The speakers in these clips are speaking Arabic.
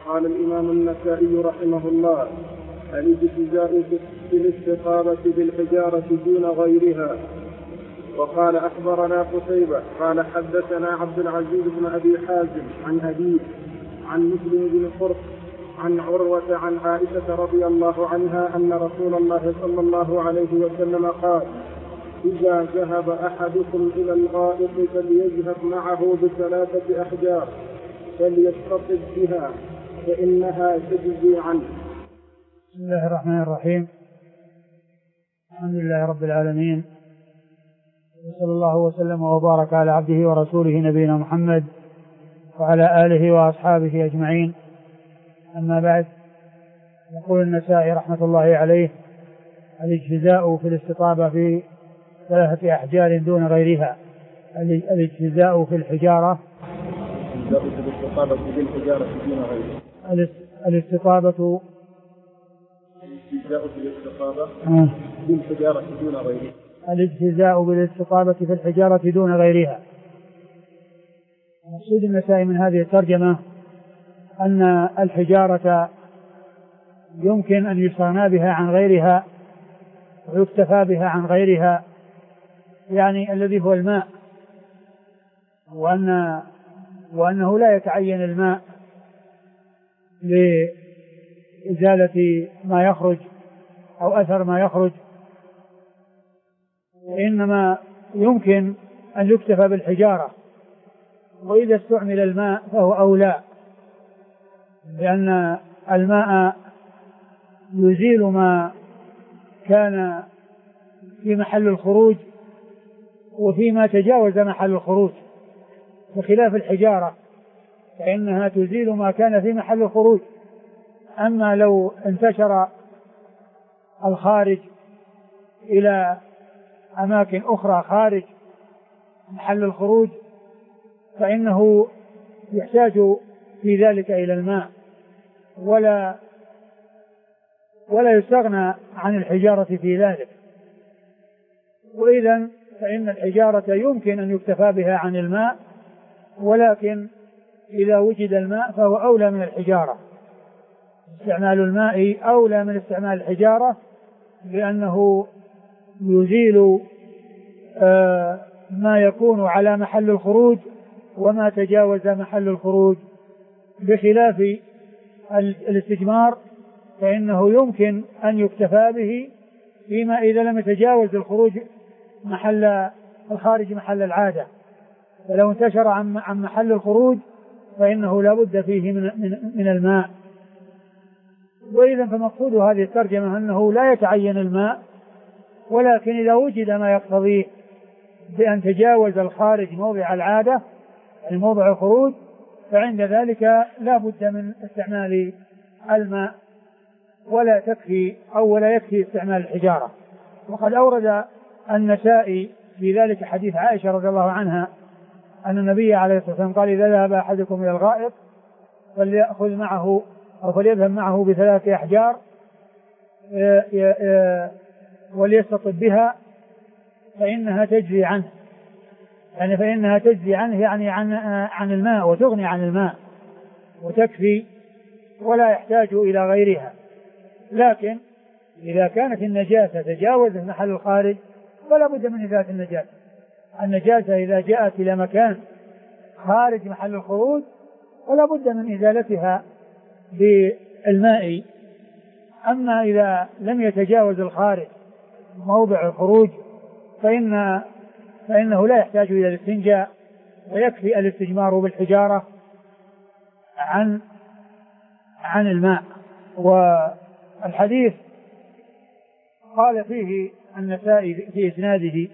قال الإمام النسائي رحمه الله: الاجتزاء في الاستطابة بالحجارة دون غيرها. وقال أخبرنا قتيبة قال حدثنا عبد العزيز بن أبي حازم عن أبيه عن مسلم بن قرط عن عروة عن عائشة رضي الله عنها أن رسول الله صلى الله عليه وسلم قال: إذا ذهب أحدكم إلى الغائط فليذهب معه ب3 أحجار فليستطب بها فإنها تجزي عنه. بسم الله الرحمن الرحيم. الحمد لله رب العالمين، وصلى الله وسلم وبارك على عبده ورسوله نبينا محمد وعلى آله وأصحابه أجمعين. أما بعد، يقول النسائي رحمة الله عليه: الاجتزاء في الاستطابة في 3 أحجار دون غيرها. الاجتزاء في الحجارة الاستطابة الاجتزاء بالاستطابة في الحجارة دون غيرها. مقصود النسائي من هذه الترجمة أن الحجارة يمكن أن يستغنى بها عن غيرها ويكتفى بها عن غيرها، يعني الذي هو الماء، وأنه لا يتعين الماء لإزالة ما يخرج أو أثر ما يخرج، إنما يمكن أن يكتفى بالحجارة. وإذا استعمل الماء فهو أولى، لأن الماء يزيل ما كان في محل الخروج وفيما تجاوز محل الخروج، بخلاف الحجارة فإنها تزيل ما كان في محل الخروج. أما لو انتشر الخارج إلى أماكن أخرى خارج محل الخروج فإنه يحتاج في ذلك إلى الماء، ولا يستغنى عن الحجارة في ذلك. وإذن فإن الحجارة يمكن أن يكتفى بها عن الماء، ولكن إذا وجد الماء فهو أولى من الحجارة. استعمال الماء أولى من استعمال الحجارة، لأنه يزيل ما يكون على محل الخروج وما تجاوز محل الخروج، بخلاف الاستجمار فإنه يمكن أن يكتفى به فيما إذا لم يتجاوز الخروج الخارج محل العادة. فلو انتشر عن محل الخروج فإنه لا بد فيه من الماء. وإذا فمقصود هذه الترجمة أنه لا يتعين الماء، ولكن إذا وجد ما يقتضيه بأن تجاوز الخارج موضع العادة يعني موضع الخروج، فعند ذلك لا بد من استعمال الماء، ولا يكفي استعمال الحجارة. وقد أورد النسائي في ذلك حديث عائشة رضي الله عنها أن النبي عليه الصلاة والسلام قال: إذا ذهب أحدكم إلى الغائط فليأخذ معه أو فليذهب معه ب3 أحجار وليستطب بها فإنها تجزي عنه. يعني فإنها تجزي عنه يعني عن الماء، وتغني عن الماء وتكفي ولا يحتاج إلى غيرها. لكن إذا كانت النجاسة تجاوزت محل الخارج فلا بد من إزالة النجاسة. النجاسة إذا جاءت إلى مكان خارج محل الخروج فلا بد من إزالتها بالماء. أما إذا لم يتجاوز الخارج موضع الخروج فإنه لا يحتاج إلى الاستنجاء، ويكفي الاستجمار بالحجارة عن الماء. والحديث قال فيه النسائي في إسناده: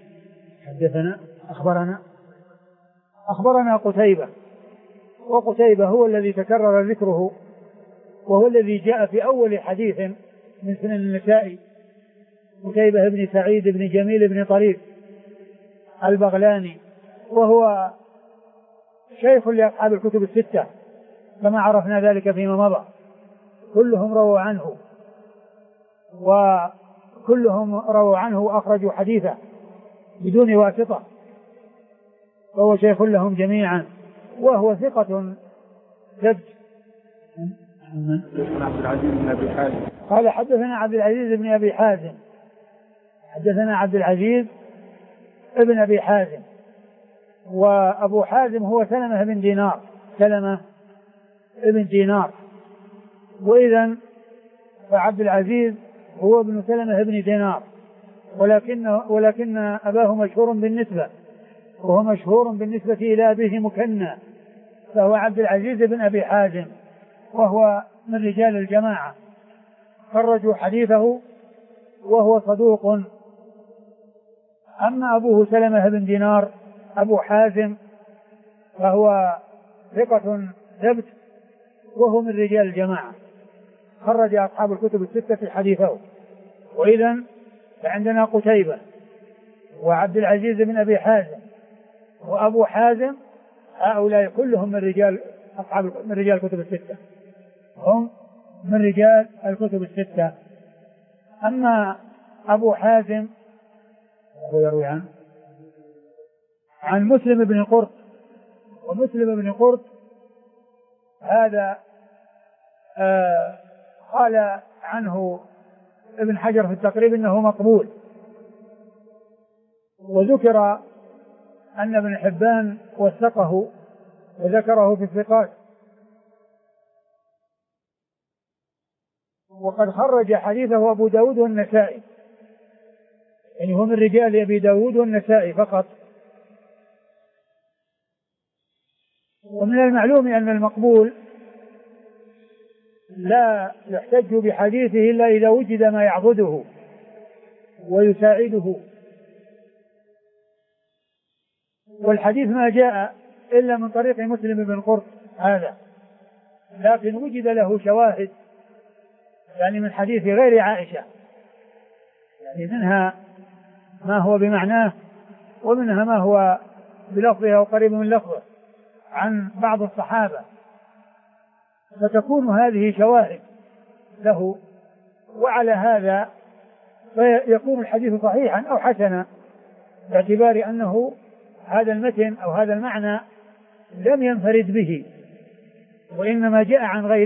أخبرنا قتيبة، وقتيبة هو الذي تكرر ذكره، وهو الذي جاء في أول حديث من سنن النسائي، قتيبة بن سعيد بن جميل بن طريف البغلاني، وهو شيخ لأصحاب الكتب الستة كما عرفنا ذلك فيما مضى. كلهم رووا عنه، وكلهم رووا عنه وأخرجوا حديثه بدون واسطة، فهو شيخ لهم جميعا، وهو ثقة ثبت. حدثنا عبد العزيز بن أبي حازم. قال حدثنا عبد العزيز بن أبي حازم. حدثنا عبد العزيز ابن أبي حازم، وأبو حازم هو سلمة بن دينار، سلمة ابن دينار. وإذن فعبد العزيز هو ابن سلمة ابن دينار، ولكن أباه مشهور بالنسبة، وهو مشهور بالنسبة إلى أبيه مكنى، فهو عبد العزيز بن أبي حازم، وهو من رجال الجماعة، خرجوا حديثه وهو صدوق. أما أبوه سلمة بن دينار أبو حازم فهو ثقة ثبت، وهو من رجال الجماعة، خرج أصحاب الكتب الستة حديثه. وإذن فعندنا قتيبة وعبد العزيز بن أبي حازم وأبو حازم، هؤلاء كلهم من رجال الكتب الستة، هم من رجال الكتب الستة. أما أبو حازم هو يروي عن مسلم بن قرط، ومسلم بن قرط هذا قال عنه ابن حجر في التقريب انه مقبول، وذكر ان ابن حبان وثقه وذكره في الثقات، وقد خرج حديثه ابو داود والنسائي، يعني هو من رجال ابي داود والنسائي فقط. ومن المعلوم ان المقبول لا يحتج بحديثه إلا إذا وجد ما يعضده ويساعده، والحديث ما جاء إلا من طريق مسلم بن قرط هذا، لكن وجد له شواهد يعني من حديث غير عائشة، يعني منها ما هو بمعناه ومنها ما هو بلفظه أو قريب من لفظه عن بعض الصحابة، فتكون هذه شواهد له، وعلى هذا فيكون الحديث صحيحا أو حسنا، باعتبار أنه هذا المتن أو هذا المعنى لم ينفرد به، وإنما جاء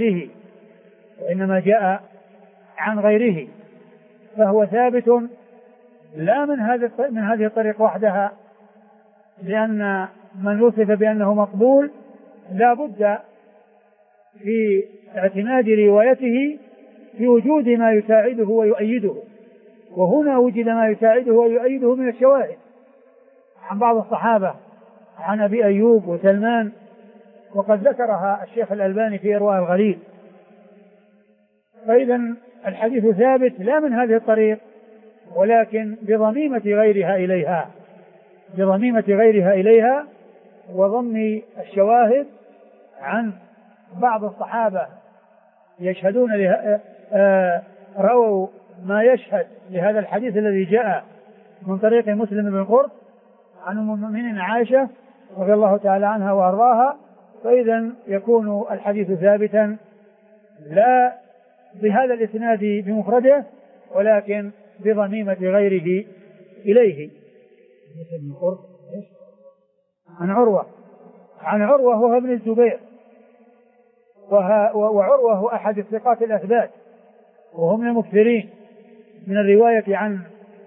عن غيره، فهو ثابت لا من هذه الطريق وحدها، لأن من وصف بأنه مقبول لا بد في اعتماد روايته في وجود ما يساعده ويؤيده، وهنا وجد ما يساعده ويؤيده من الشواهد عن بعض الصحابة، عن أبي أيوب وسلمان، وقد ذكرها الشيخ الألباني في إرواء الغليل. فإذا الحديث ثابت لا من هذه الطريق، ولكن بضميمة غيرها إليها وضم الشواهد عن بعض الصحابة يشهدون رووا ما يشهد لهذا الحديث الذي جاء من طريق مسلم بن قرط عن أم المؤمنين عائشة رضي الله تعالى عنها وأرضاها. فإذا يكون الحديث ثابتا لا بهذا الإسناد بمفرده، ولكن بضميمة غيره إليه. عن عروة وهو ابن الزبير، وعروة هو أحد الثقات الأثبات، وهم المكثرين من الرواية عن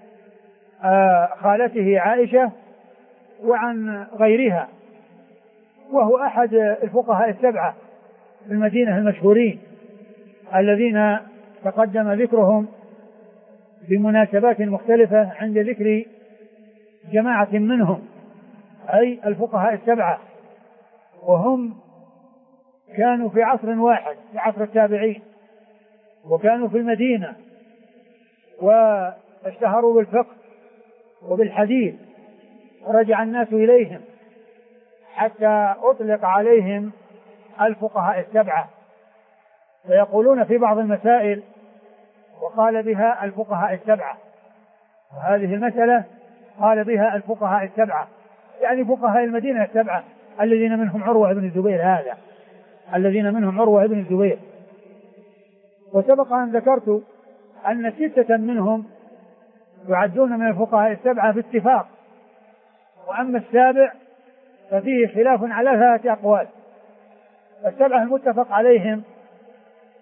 خالته عائشة وعن غيرها، وهو أحد الفقهاء السبعة في المدينة المشهورين الذين تقدم ذكرهم بمناسبات مختلفة عند ذكر جماعة منهم، أي الفقهاء السبعة، وهم كانوا في عصر واحد في عصر التابعين، وكانوا في المدينة واشتهروا بالفقه وبالحديث، رجع الناس إليهم حتى أطلق عليهم الفقهاء السبعة، ويقولون في بعض المسائل وقال بها الفقهاء السبعة، وهذه المسألة قال بها الفقهاء السبعة، يعني فقهاء المدينة السبعة الذين منهم عروة بن الزبير. وسبق أن ذكرت أن 6 منهم يعدون من الفقهاء السبعة باتفاق، وأما السابع ففيه خلاف على 3 أقوال. السبعة المتفق عليهم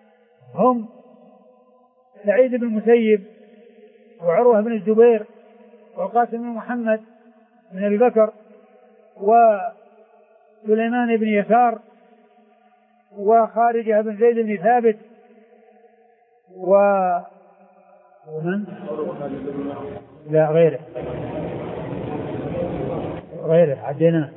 هم سعيد بن المسيب وعروة بن الزبير والقاسم بن محمد بن أبي بكر وسليمان بن يسار وخارجة بن زيد بن ثابت ومن؟ لا غيره عدينا.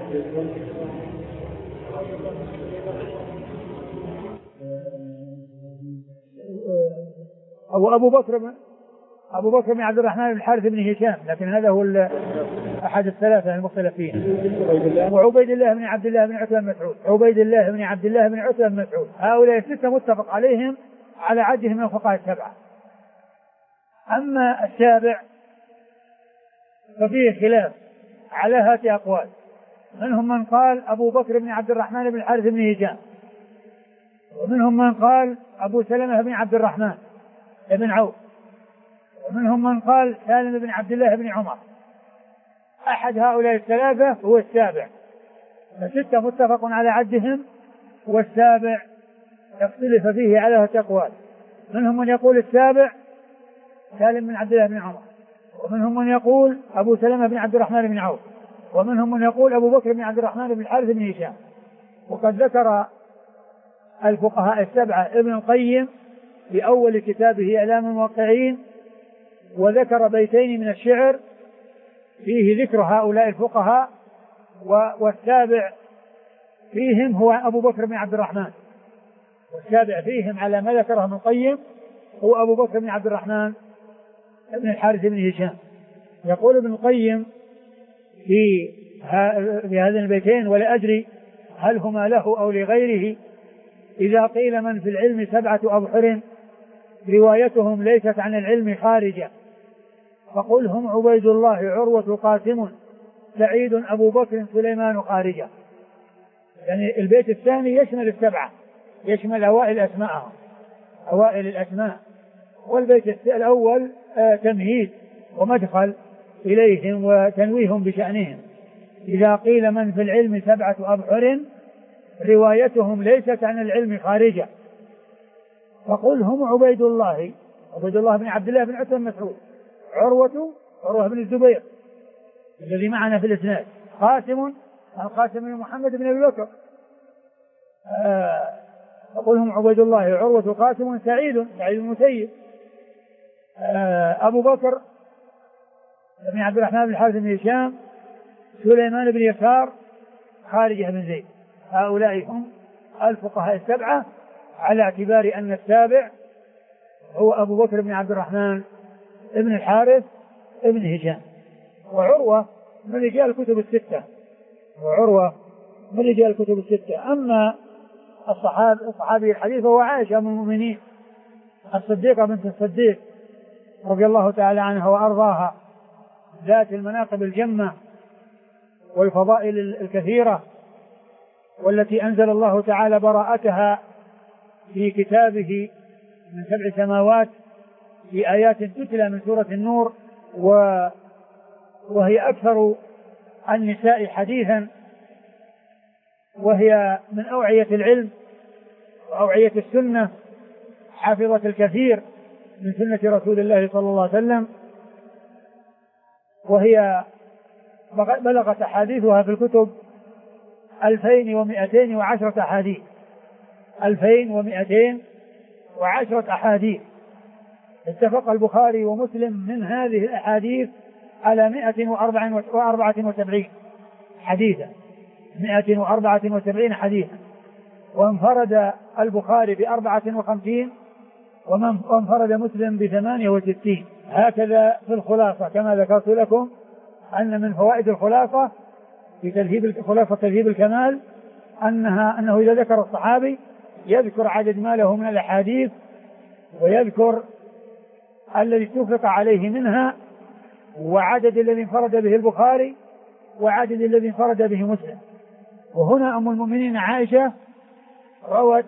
أبو بكر بن عبد الرحمن بن الحارث بن هشام، لكن هذا هو أحد الثلاثة المختلف فيهم. وعبيد الله بن عبد الله بن عتبة بن مسعود، عبيد الله بن عبد الله بن عتبة بن مسعود. هؤلاء الستة متفق عليهم على عدهم من الفقهاء السبعة. أما السابع ففيه خلاف على هذه أقوال، منهم من قال أبو بكر بن عبد الرحمن بن الحارث بن هشام، ومنهم من قال أبو سلمة بن عبد الرحمن بن عوف، ومنهم من قال سالم بن عبد الله بن عمر. أحد هؤلاء الثلاثة هو السابع، فستة متفق على عدهم، والسابع يختلف فيه على أقوال، منهم من يقول السابع سالم بن عبد الله بن عمر، ومنهم من يقول أبو سلمة بن عبد الرحمن بن عوف، ومنهم من يقول أبو بكر بن عبد الرحمن بن الحارث بن هشام. وقد ذكر الفقهاء السبعة ابن القيم في أول كتابه إعلام الموقعين، وذكر بيتين من الشعر فيه ذكر هؤلاء الفقهاء، والسابع فيهم هو أبو بكر بن عبد الرحمن، والسابع فيهم على ما ذكره ابن القيم هو أبو بكر بن عبد الرحمن بن الحارث بن هشام. يقول ابن القيم في هذين البيتين: ولا أدري هل هما له أو لغيره، إذا قيل من في العلم سبعة أبحر روايتهم ليست عن العلم خارجة، فقل هم عبيد الله عروة قاسم سعيد أبو بكر سليمان خارجة. يعني البيت الثاني يشمل السبعة، يشمل أوائل أسماءهم، أوائل الأسماء، والبيت الأول تمهيد ومدخل إليهم وتنويهم بشأنهم. إذا قيل من في العلم سبعة أبحر روايتهم ليست عن العلم خارجة، فقل هم عبيد الله بن عبد الله بن عتبة بن مسعود، عروة بن الزبير الذي معنا في الإسناد، القاسم بن محمد بن أبي بكر، فقل هم عبيد الله عروة قاسم سعيد المسيب، أبو بكر بن عبد الرحمن بن الحارث بن هشام، سليمان بن يسار، خارجة بن زيد. هؤلاء هم الفقهاء السبعة، على اعتبار أن السابع هو أبو بكر بن عبد الرحمن بن الحارث بن هشام. وعروة من رجال الكتب الستة. أما الصحابي الحديث هو عائشة أم المؤمنين الصديقة بنت الصديق رضي الله تعالى عنها وأرضاها، ذات المناقب الجمة والفضائل الكثيرة، والتي أنزل الله تعالى براءتها في كتابه من 7 سماوات في آيات تتلى من سورة النور، وهي أكثر النساء حديثا، وهي من أوعية العلم وأوعية السنة، حفظت الكثير من سنة رسول الله صلى الله عليه وسلم، وهي بلغت أحاديثها في الكتب 2210 أحاديث، 2210 أحاديث. اتفق البخاري ومسلم من هذه الأحاديث على 174 حديثا، 174 حديثا، وانفرد البخاري ب54 وانفرد مسلم ب68. هكذا في الخلاصة كما ذكرت لكم أن من فوائد الخلاصة في خلاصة تهذيب الكمال أنه إذا ذكر الصحابي يذكر عدد ما له من الأحاديث، ويذكر الذي اتفق عليه منها، وعدد الذي انفرد به البخاري، وعدد الذي انفرد به مسلم. وهنا أم المؤمنين عائشة روت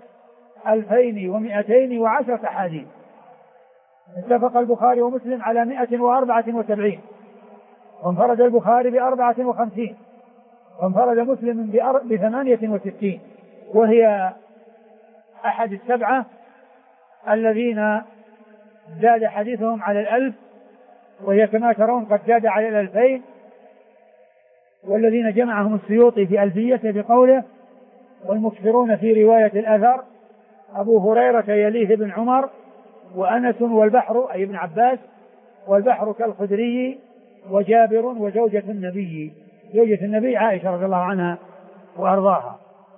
2210 أحاديث، اتفق البخاري ومسلم على 174، وانفرد البخاري ب54، وانفرد مسلم ب68، وهي أحد السبعة الذين زاد حديثهم على 1000، وهي كما ترون قد زاد على 2000، والذين جمعهم السيوطي في ألفيته بقوله: والمكثرون في رواية الأثر أبو هريرة يليه ابن عمر وأنس والبحر أي ابن عباس، والبحر كالخدري وجابر وزوجة النبي، زوجة النبي عائشة رضي الله عنها وأرضاها.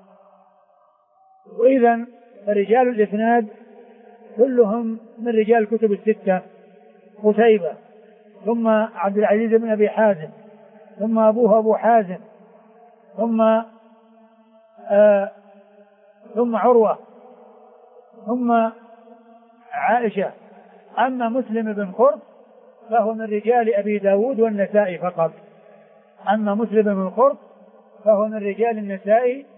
وإذن رجال الإسناد كلهم من رجال الكتب الستة: قتيبة، ثم عبد العزيز بن أبي حازم، ثم أبوه أبو حازم، ثم عروة، ثم عائشة. أما مسلم بن قرط فهو من رجال أبي داود والنسائي فقط. أما مسلم بن قرط فهو من رجال النسائي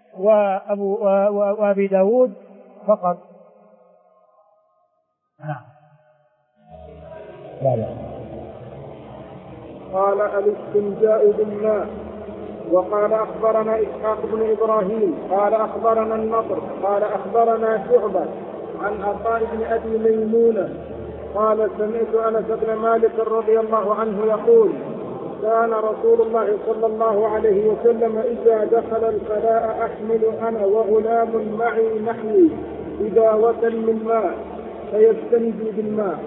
وأبي داود فقط. قال: الاستنجاء بالماء. وقال: أخبرنا إسحاق بن إبراهيم قال أخبرنا النضر قال أخبرنا شعبة عن عطاء بن أبي ميمونة قال: سمعت أنس بن مالك رضي الله عنه يقول: كان رسول الله صلى الله عليه وسلم إذا دخل الخلاء أحمل أنا وغلام معي نحمي إداوة من ماء فيستنجي بالماء.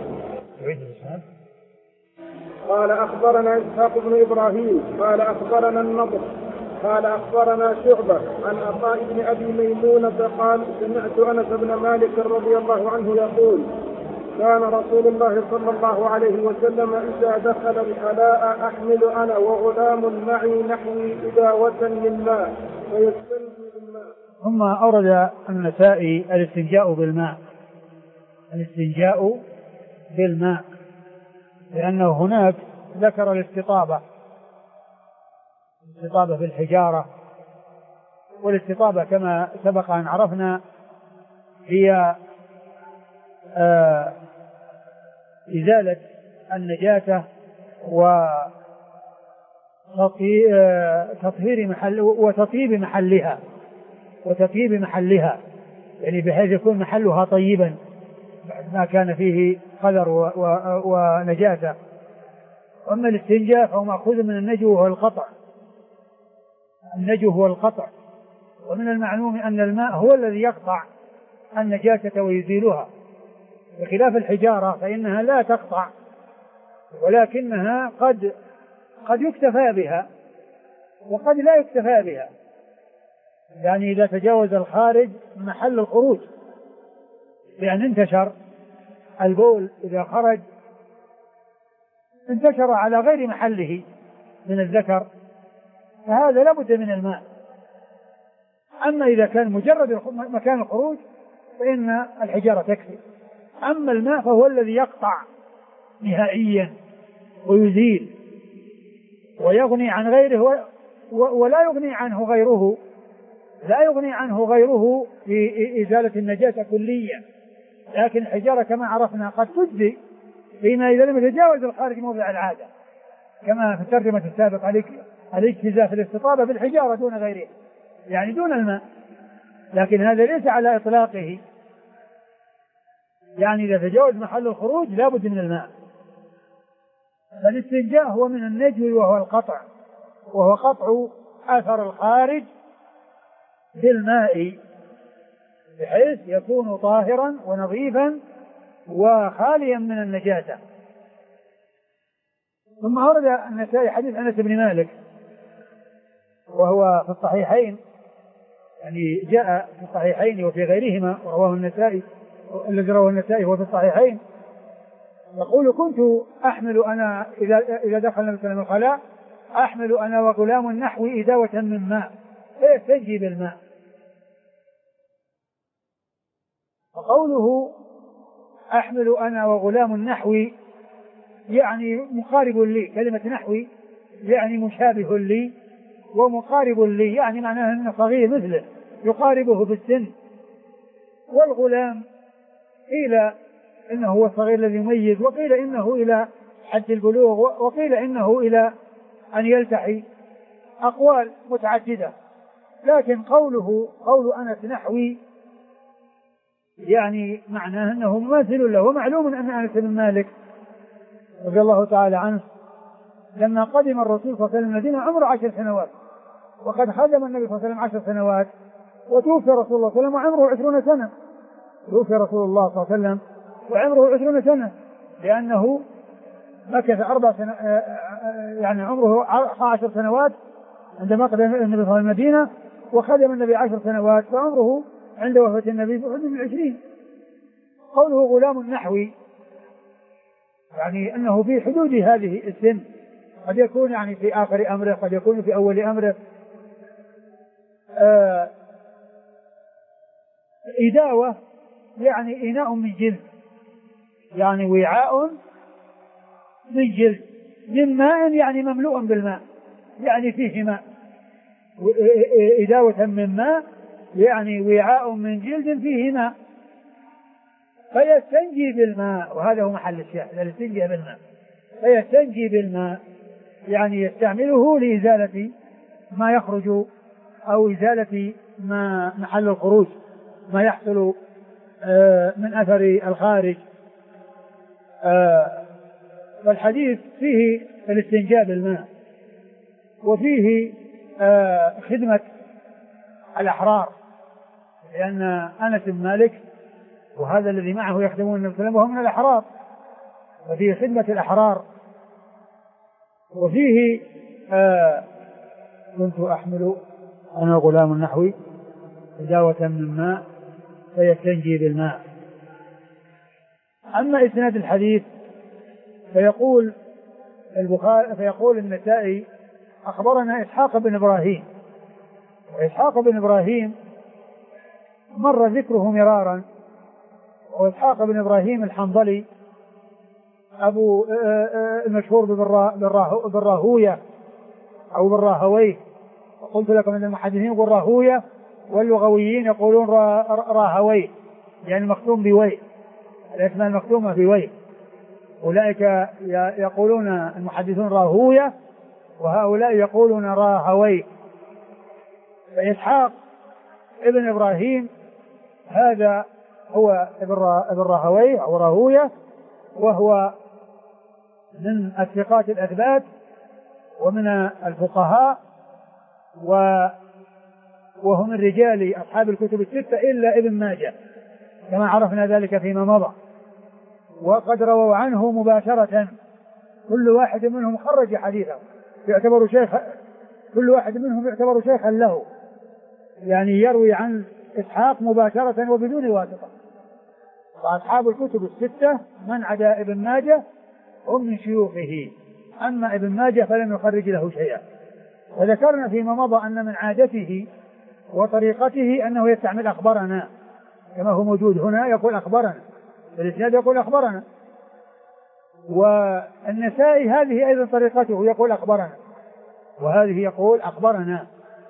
قال: أخبرنا إسحاق بن إبراهيم قال أخبرنا النضر قال أخبرنا شعبة عن عطاء بن أبي ميمونة قال: سمعت أنس بن مالك رضي الله عنه يقول: كان رسول الله صلى الله عليه وسلم إذا دخل الخلاء أحمل أنا وغلام معي نحوي إداوة من ماء فيستنجي بالماء. ثم أورد النسائي الاستنجاء بالماء، الاستنجاء بالماء، لأنه هناك ذكر الاستطابة في الحجارة، والاستطابة كما سبق أن عرفنا هي إزالة النجاسة وتطيب محلها، يعني بحيث يكون محلها طيبا بعد ما كان فيه قذر ونجاسة. أما الاستنجاء فهو مأخوذ من النجو وهو القطع، النجو هو القطع، ومن المعلوم أن الماء هو الذي يقطع النجاسة ويزيلها، بخلاف الحجارة فإنها لا تقطع، ولكنها قد يكتفى بها وقد لا يكتفى بها، يعني إذا تجاوز الخارج محل الخروج، لأن انتشر البول إذا خرج انتشر على غير محله من الذكر، فهذا لا بد من الماء. أما إذا كان مجرد مكان الخروج فإن الحجارة تكفي. أما الماء فهو الذي يقطع نهائيا ويزيل ويغني عن غيره، ولا يغني عنه غيره، لا يغني عنه غيره في إزالة النجاسة كليا. لكن الحجارة كما عرفنا قد تجزي فيما إذا لم يتجاوز الخارج موضع العادة، كما في الترجمة السابق الاجتزاء في الاستطابة بالحجارة دون غيره، يعني دون الماء، لكن هذا ليس على إطلاقه، يعني إذا تجاوز محل الخروج لا بد من الماء. فالاستنجاء هو من النجو وهو القطع، وهو قطع أثر الخارج بالماء بحيث يكون طاهرا ونظيفا وخاليا من النجاسة. ثم أورد النسائي حديث أنس بن مالك وهو في الصحيحين، يعني جاء في الصحيحين وفي غيرهما، رواه النسائي، الذي رواه النسائي هو في الصحيحين، يقول: كنت أحمل أنا إذا دخلنا مثلا الخلاء أحمل أنا وغلام نحوي إداوة من ماء فيستنجي بالماء. وقوله أحمل أنا وغلام نحوي يعني مقارب لي، كلمة نحوي يعني مشابه لي ومقارب لي، يعني معناه أنه صغير مثله يقاربه في السن. والغلام قيل إنه هو الصغير الذي يميز، وقيل إنه إلى حد البلوغ، وقيل إنه إلى أن يلتحي، أقوال متعددة. لكن قول أنس نحوي يعني معناه أنه مماثل له. ومعلوم أن أنس بن مالك رضي الله تعالى عنه لما قدم الرسول صلى الله عليه وسلم المدينة عمره 10 سنوات، وقد خدم النبي صلى الله عليه وسلم 10 سنوات، وتوفي رسول الله صلى الله عليه وسلم وعمره 20 سنة. توفي رسول الله صلى الله عليه وسلم وعمره 20 سنة، لأنه مكث 4 سنوات، يعني عمره 10 سنوات عندما قدم النبي صلى الله عليه وسلم المدينة، وخدم النبي 10 سنوات، فعمره عند وفاة النبي في حدود 20. قوله غلام نحوي يعني أنه في حدود هذه السن، قد يكون يعني في آخر أمره، قد يكون في أول أمره. إداوة يعني إناء من جلد، يعني وعاء من جلد، من ماء يعني مملوء بالماء، يعني فيه ماء. إداوة من ماء يعني وعاء من جلد فيه ماء، فيستنجي بالماء، وهذا هو محل الشاهد، الاستنجاء بالماء. فيستنجي بالماء يعني يستعمله لإزالة ما يخرج أو إزالة ما محل الخروج، ما يحصل من أثر الخارج. فالحديث فيه الاستنجاء بالماء، وفيه خدمة الأحرار، لأن أنس بن مالك وهذا الذي معه يخدمون النبي صلى الله عليه وسلم وهم من الأحرار، وفيه خدمة الأحرار. وفيه كنت أحمل أنا غلام النحوي إداوة من ماء فيستنجي بالماء. أما إسناد الحديث فيقول البخاري، فيقول النسائي أخبرنا إسحاق بن إبراهيم، وإسحاق بن إبراهيم مر ذكره مرارا، وإسحاق بن إبراهيم الحنظلي أبو المشهور بالراهوية أو بالراهويه، وقلت لكم أن المحدثين يقول راهوية واللغويين يقولون راهويه، يعني مختوم بوي، الأسماء المختومة بوي. أولئك يقولون المحدثون راهوية، وهؤلاء يقولون راهويه. فإسحاق ابن إبراهيم هذا هو ابن راهويه أو راهوية، وهو من الثقات الأثبات ومن الفقهاء، وهو من رجال أصحاب الكتب الستة إلا ابن ماجه كما عرفنا ذلك فيما مضى. وقد رووا عنه مباشرة، كل واحد منهم خرج حديثه، يعتبر شيخ، كل واحد منهم يعتبر شيخا له، يعني يروي عن إسحاق مباشرة وبدون واسطة. وأصحاب الكتب الستة من عدا ابن ماجه هم من شيوخه، أما ابن ماجه فلم يخرج له شيئا. وذكرنا فيما مضى أن من عادته وطريقته أنه يستعمل أخبرنا، كما هو موجود هنا يقول أخبرنا، الإسناد يقول أخبرنا. والنسائي هذه أيضا طريقته، يقول أخبرنا، وهذه يقول أخبرنا.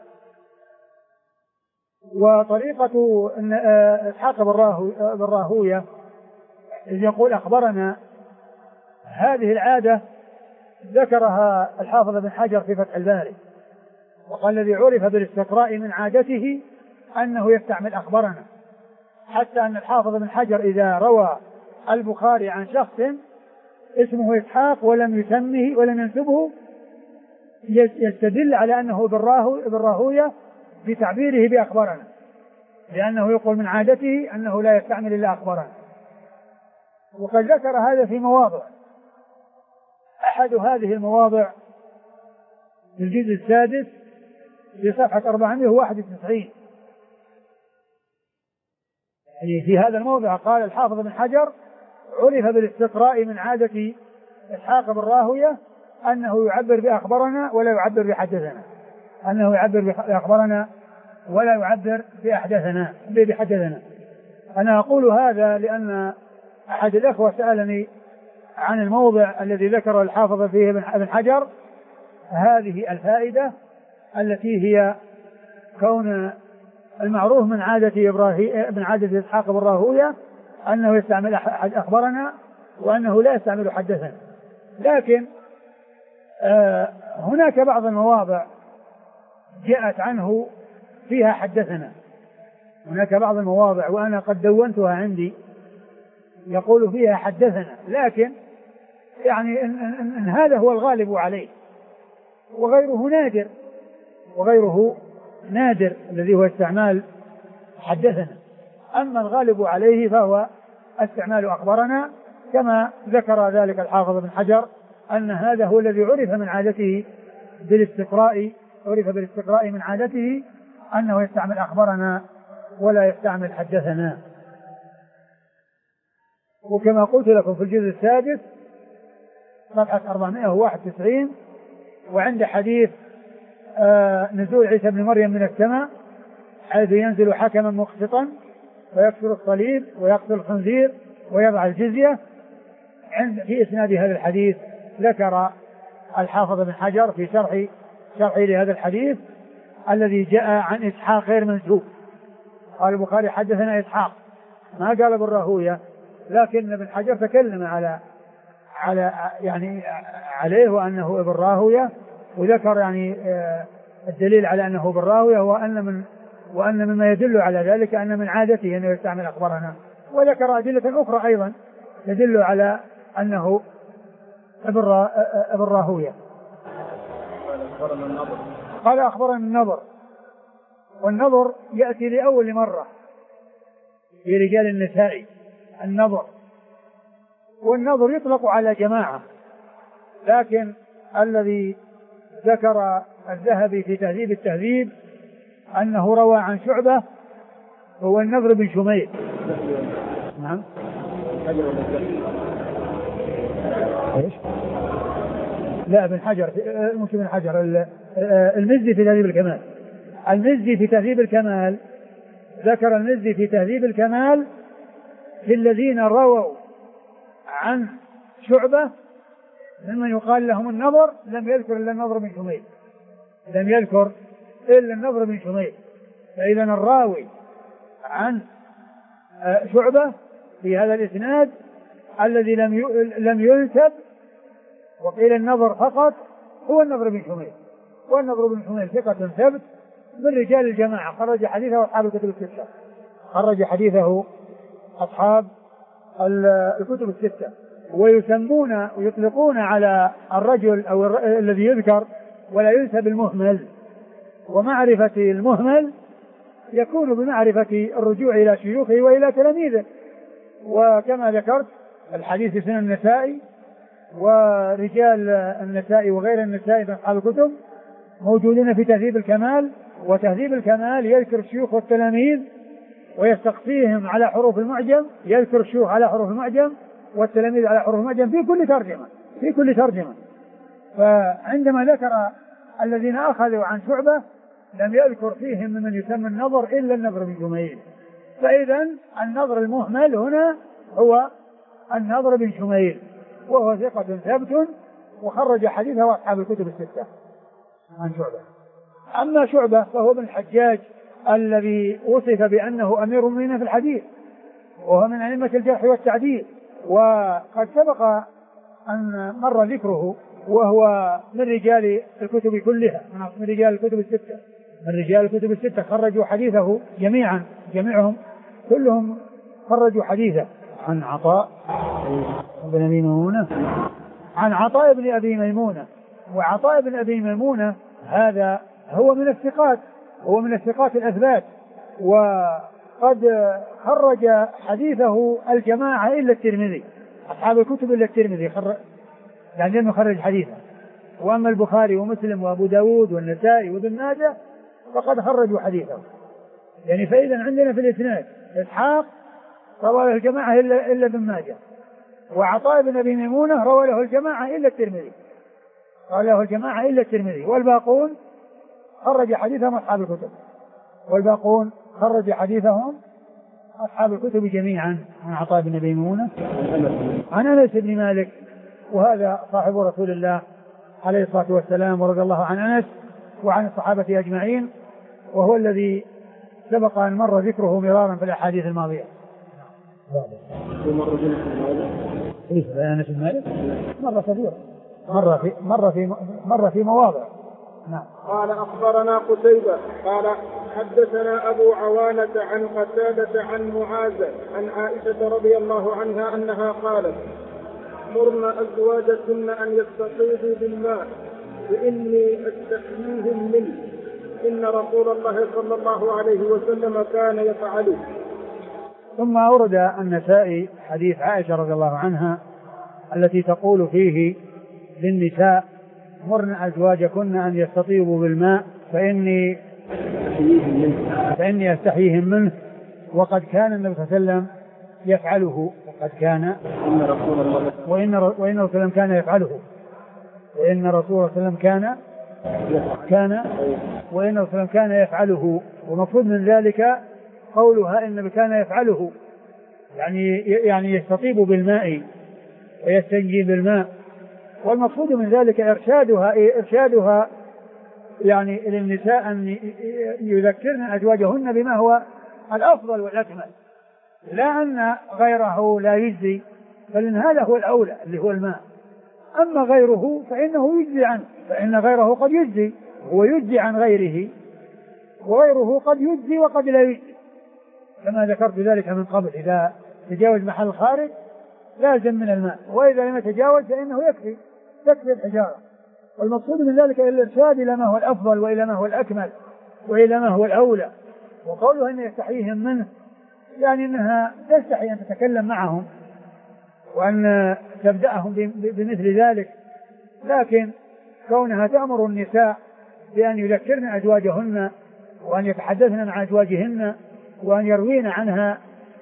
وطريقة إسحاق بن راهوية يقول أخبرنا، هذه العادة ذكرها الحافظ بن حجر في فتح الباري، وقال الذي عرف بالاستقراء من عادته أنه يستعمل أخبرنا، حتى أن الحافظ بن حجر إذا روى البخاري عن شخص اسمه إسحاق ولم يسمه ولم ينسبه يستدل على أنه ابن راهوية بتعبيره بأخبرنا، لأنه يقول من عادته أنه لا يستعمل إلا أخبرنا. وقد ذكر هذا في مواضع، أحد هذه المواضع في الجزء السادس في صفحة 491، يعني في هذا الموضع قال الحافظ بن حجر عرف بالاستقراء من عادة إسحاق بن راهوية أنه يعبر بأخبرنا ولا يعبر بحدثنا، أنه يعبر بأخبرنا ولا يعبر بحدثنا. أنا أقول هذا لأن أحد الأخوة سألني عن الموضع الذي ذكر الحافظ فيه ابن حجر هذه الفائدة التي هي كون المعروف من عادة إسحاق بن راهوية أنه يستعمل أخبرنا وأنه لا يستعمل حدثنا. لكن هناك بعض المواضع جاءت عنه فيها حدثنا، هناك بعض المواضع وأنا قد دونتها عندي يقول فيها حدثنا، لكن يعني إن هذا هو الغالب عليه، وغيره نادر الذي هو استعمال حدثنا. أما الغالب عليه فهو استعمال أخبرنا، كما ذكر ذلك الحافظ بن حجر أن هذا هو الذي عرف من عادته بالاستقراء من عادته أنه يستعمل أخبرنا ولا يستعمل حدثنا. وكما قلت لكم في الجزء السادس صفحة 491 وعند حديث نزول عيسى بن مريم من السماء حيث ينزل حكما مقسطا ويكسر الصليب ويقتل الخنزير ويضع الجزية، في إسناد هذا الحديث ذكر الحافظ بن حجر في شرحه لهذا الحديث الذي جاء عن إسحاق غير منسوب. قال البخاري حدثنا إسحاق، ما قال ابن راهويه، لكن ابن حجر تكلم عليه وأنه ابن راهويه، وذكر يعني الدليل على أنه ابن راهويه وأن مما يدل على ذلك أن من عادته أنه يستعمل أخبرنا، وذكر أدلة أخرى أيضا تدل على أنه ابن راهويه. قال أخبرنا النضر، والنضر يأتي لأول مرة في رجال النسائي النضر، والنضر يطلق على جماعة، لكن الذي ذكر الذهبي في تهذيب التهذيب أنه روى عن شعبة هو النضر بن شميل. نعم. ايش؟ لا ابن حجر، مش ابن حجر، المزي في تهذيب الكمال. المزي في تهذيب الكمال ذكر المزي في تهذيب الكمال في الذين رووا عن شعبة ممن يقال لهم النضر لم يذكر إلا النضر بن شميل، فإذا الراوي عن شعبة في هذا الإسناد الذي لم ينسب وقيل النضر فقط هو النضر بن شميل، والنضر بن شميل ثقة ثبت من رجال الجماعة، خرج حديثه أصحاب الكتب الستة، ويسمون ويطلقون على الرجل أو الذي يذكر ولا ينسب المهمل، ومعرفة المهمل يكون بمعرفة الرجوع إلى شيوخه وإلى تلاميذه. وكما ذكرت الحديث في سنن النسائي ورجال النسائي وغير النسائي من أصحاب الكتب موجودين في تهذيب الكمال، وتهذيب الكمال يذكر الشيوخ والتلاميذ ويستقصيهم على حروف المعجم، يذكر الشيوخ على حروف المعجم والتلاميذ على حروف المعجم في كل ترجمة. فعندما ذكر الذين أخذوا عن شعبة لم يذكر فيهم من يسمى النضر إلا النضر بن شميل، فإذا النضر المهمل هنا هو النضر بن شميل، وهو ثقة ثبت وخرج حديثه أصحاب الكتب الستة عن شعبة. أما شعبة فهو ابن الحجاج الذي وصف بأنه أمير المؤمنين في الحديث، وهو من أئمة الجرح والتعديل، وقد سبق أن مر ذكره، وهو من رجال الكتب كلها، من رجال الكتب الستة خرجوا حديثه جميعهم كلهم خرجوا حديثه عن عطاء بن أبي ميمونة، وعطاء بن أبي ميمونة هذا هو من الثقات الأثبات، وقد خرج حديثه الجماعة إلا الترمذي، أصحاب الكتب إلا الترمذي يعني لم يخرج حديثه، وأما البخاري ومسلم وأبو داود والنسائي وابن ماجه فقد خرجوا حديثه. يعني فإذا عندنا في الإسناد إسحاق روى له الجماعة إلا ابن ماجه، وعطاء بن أبي ميمونة روى له الجماعة إلا الترمذي، والباقون خرج حديثهم أصحاب الكتب جميعا عن عطاء بن أبي ميمونة عن أنس بن مالك، وهذا صاحب رسول الله عليه الصلاة والسلام ورضي الله عن أنس وعن الصحابة أجمعين، وهو الذي سبق أن مر ذكره مرارا في الأحاديث الماضية. أنس بن مالك مر كثيرا، مر في مواضع، نعم. قال أخبرنا قتيبة قال حدثنا أبو عوانة عن قتادة عن معاذ عن عائشة رضي الله عنها أنها قالت مرن أزواجكن أن يستطيبوا بالماء فإني أستحييهم منه إن رسول الله صلى الله عليه وسلم كان يفعله. ثم أورد النسائي حديث عائشة رضي الله عنها التي تقول فيه للنساء مرن أزواجكن أن يستطيبوا بالماء فإني أستحييهم منه وقد كان النبي صلى الله عليه وسلم يفعله وإن رسول الله كان يفعله وإن رسول الله صلى الله عليه وسلم كان يفعله. ومفروض من ذلك قولها إن كان يفعله يعني يستطيب بالماء ويستنجي بالماء. والمقصود من ذلك إرشادها يعني للنساء أن يذكرن أزواجهن بما هو الأفضل والأكمل، لا أن غيره لا يجزي، بل إن هذا هو الأولى اللي هو الماء. أما غيره فإنه يجزي عنه، فإن غيره قد يجزي ويجزي عن غيره، وغيره قد يجزي وقد لا يجزي كما ذكرت ذلك من قبل. إذا تجاوز محل الخارج لازم من الماء، وإذا لم يتجاوز فإنه تكفي الحجارة. والمقصود من ذلك الإرشاد إلى ما هو الأفضل وإلى ما هو الأكمل وإلى ما هو الأولى. وقولها أن يستحييهم منه يعني أنها تستحي أن تتكلم معهم وأن تبدأهم بمثل ذلك، لكن كونها تأمر النساء بأن يذكرن أزواجهن وأن يتحدثن مع أزواجهن وأن يروين عنها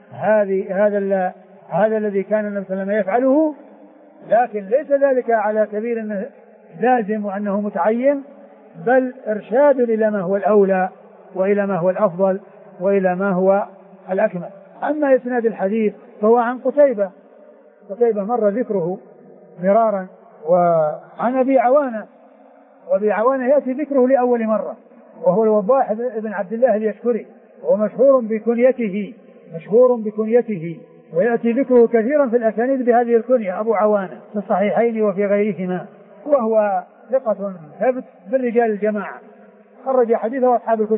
هذا الذي كان النبي صلى الله عليه وسلم يفعله، لكن ليس ذلك على سبيل أنه لازم وأنه متعين، بل إرشاد إلى ما هو الأولى وإلى ما هو الأفضل وإلى ما هو الأكمل. أما إسناد الحديث فهو عن قتيبة مر ذكره مرارا وعن أبي عوانة، وأبي عوانة يأتي ذكره لأول مرة، وهو الوضاح بن عبد الله اليشكري، وهو مشهور بكنيته ويأتي ذكره كثيرا في الأسانيد بهذه الكنية أبو عوانة في الصحيحين وفي غيرهما، وهو ثقة ثبت بالرجال الجماعة، خرج حديثه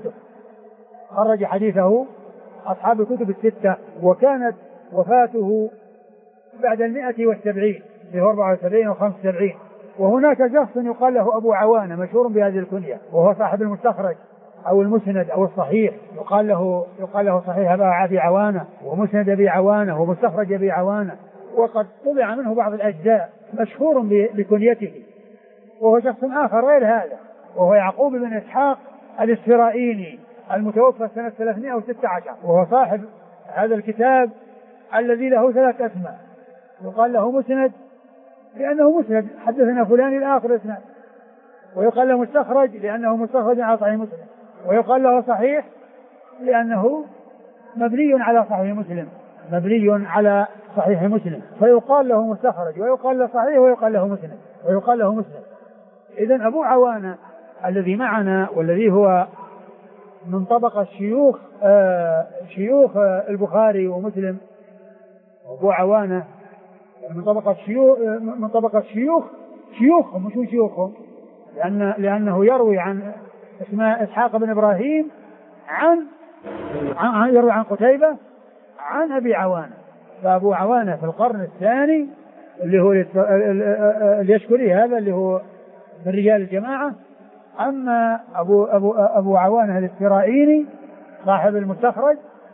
أصحاب الكتب الستة. وكانت وفاته بعد 170 اللي هو 74 و75. وهناك شخص يقال له أبو عوانة مشهور بهذه الكنية، وهو صاحب المستخرج أو المسند أو الصحيح، يقال له صحيح أبي عوانة ومسند أبي عوانة ومستخرج أبي عوانة، وقد طبع منه بعض الأجزاء، مشهور بكنيته. وهو شخص آخر غير هذا، وهو يعقوب بن إسحاق الإسفرائيني المتوفى سنة 316، وهو صاحب هذا الكتاب الذي له 3 أسماء. يقال له مسند لأنه مسند حدثنا فلان الآخر اسناد، ويقال له مستخرج لأنه مستخرج على صحيح مسلم، ويقال له صحيح لأنه مبني على صحيح مسلم، فيقال له مستخرج ويقال له صحيح ويقال له مسلم. إذن أبو عوانة الذي معنا والذي هو من طبقة شيوخ البخاري ومسلم، أبو عوانة من طبقة شيوخهم مش شيوخهم، لأنه يروي عن إسحاق بن إبراهيم يروي عن قتيبة عن أبي عوانة. فأبو عوانة في القرن الثاني اللي هو اليشكري هذا اللي هو من رجال الجماعة. أما أبو عوانة الإسفرائيني صاحب المستخرج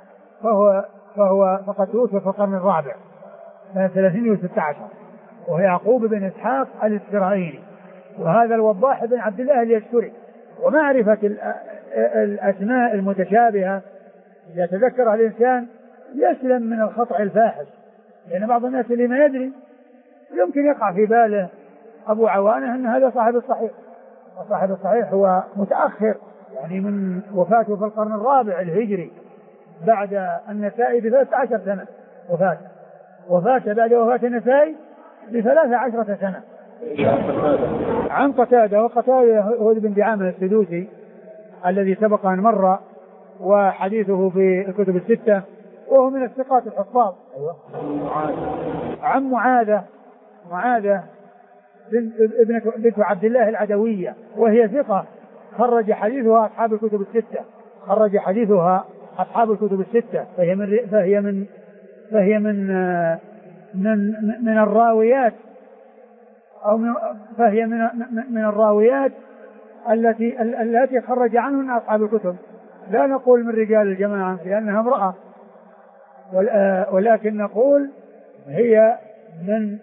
فقد توفي في القرن الرابع سنة 316، وهو يعقوب بن إسحاق الإسفرائيني، وهذا الوضاح بن عبد الله اليشكري. ومعرفة الأسماء المتشابهة إذا تذكرها الإنسان يسلم من الخطأ الفاحش، لأن بعض الناس اللي ما يدري يمكن يقع في باله أبو عوانة أن هذا صاحب الصحيح، وصاحب الصحيح هو متأخر يعني من وفاته في القرن الرابع الهجري بعد النسائي ب13 سنة، وفاته بعد وفاة النسائي ب13 سنة. عن قتادة، وقتادة هو ابن دعامة السدوسي الذي سبق أن مر وحديثه في الكتب الستة، وهو من الثقات الحفاظ. عن معاذة بنت عبد الله العدوية، وهي ثقة خرج حديثها أصحاب الكتب الستة، خرج حديثها أصحاب الكتب الستة، فهي من الراويات، أو فهي من الراويات التي خرج عنهن أصحاب الكتب. لا نقول من رجال الجماعة لأنها امرأة، ولكن نقول هي من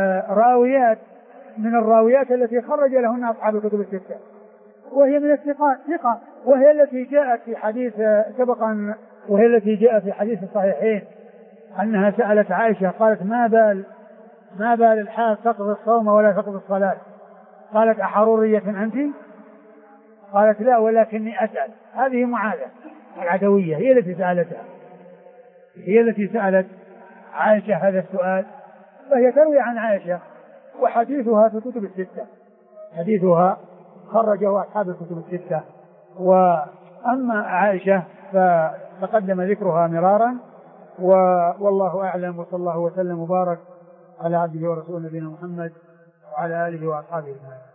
الراويات التي خرج لهن أصحاب الكتب الستة، وهي من الثقات ثقة، وهي التي جاءت في حديث سبقا، وهي التي جاء في حديث الصحيحين أنها سألت عائشة قالت ما بال الحال تقضي الصوم ولا تقضي الصلاة؟ قالت أحرورية أنت؟ قالت لا ولكني أسأل. هذه معاذة العدوية هي التي سألتها، هي التي سألت عائشة هذا السؤال، فهي تروي عن عائشة، وحديثها في الكتب الستة، حديثها خرجه أصحاب الكتب الستة. وأما عائشة فتقدم ذكرها مرارا، والله أعلم، وصلى الله وسلم وبارك على عبده ورسوله نبينا محمد وعلى آله وأصحابه أجمعين.